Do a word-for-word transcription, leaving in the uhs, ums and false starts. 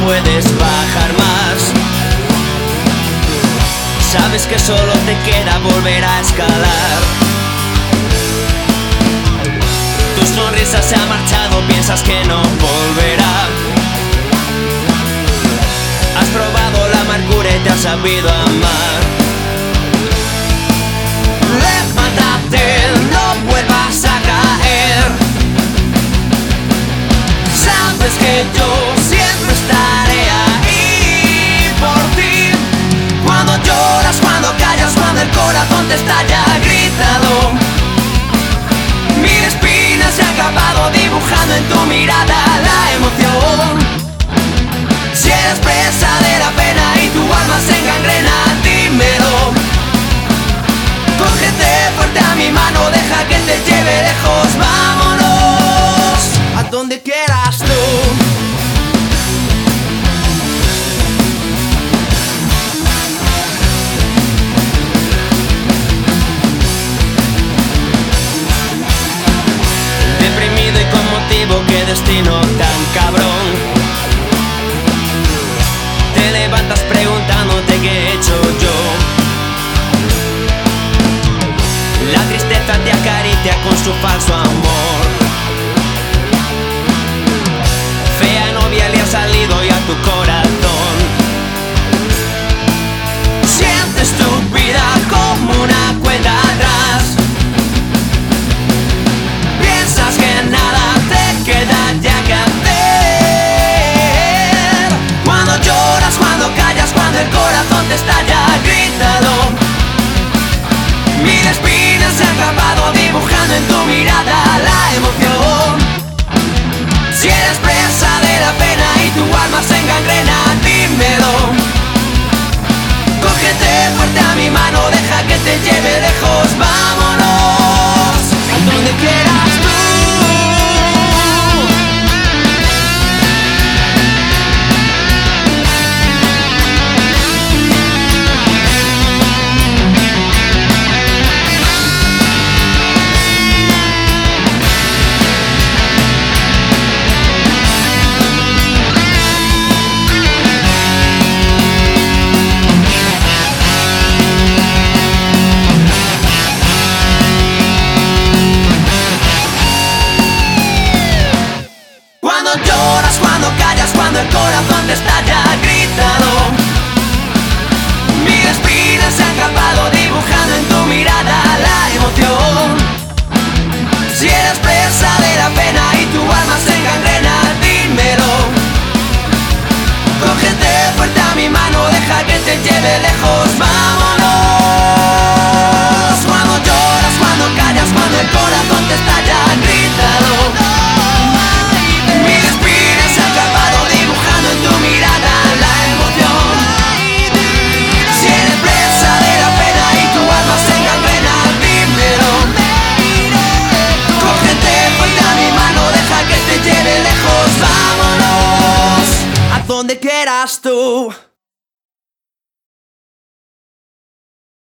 puedes bajar más. Sabes que solo te queda volver a escalar. Tu sonrisa se ha marchado, piensas que no volverá. Has probado la amargura y te has sabido amar. Levántate, no vuelvas a caer. Sabes que yo siempre estaré ahí por ti. Cuando lloras, cuando callas, cuando el corazón te estalla, grítalo. Mil espinas se han acabado dibujando en tu mirada la emoción. Si eres presa de la pena y tu alma se engangrena, dímelo. Cógete fuerte a mi mano, deja que te lleve lejos, vámonos a donde quieras tú. Deprimido y con motivo, qué destino tan cabrón. Te levantas preguntándote qué he hecho yo. La tristeza te acaricia con su falso amor. Fea novia le ha salido ya a tu corazón. Sientes tu vida como una cuenta atrás. Piensas que nada te queda ya que hacer. Cuando lloras, cuando callas, cuando el corazón te estalla, grítalo. Mil espinas se han acabado dibujando en tu mirada la emoción. Si eres presa de la pena y tu alma se engangrena, dímelo. Cógete fuerte a mi mano, deja que te lleve lejos, vámonos a donde quieras tú. Lloras, cuando callas, cuando el corazón te estalla, grítalo. Mil espinas se han acabado dibujando en tu mirada la emoción. Si eres presa de la pena y tu alma se engangrena, dímelo. Cógete fuerte a mi mano, deja que te lleve lejos, vámonos. Cuando lloras, cuando callas, cuando el corazón te estalla, grítalo. Donde quieras tú.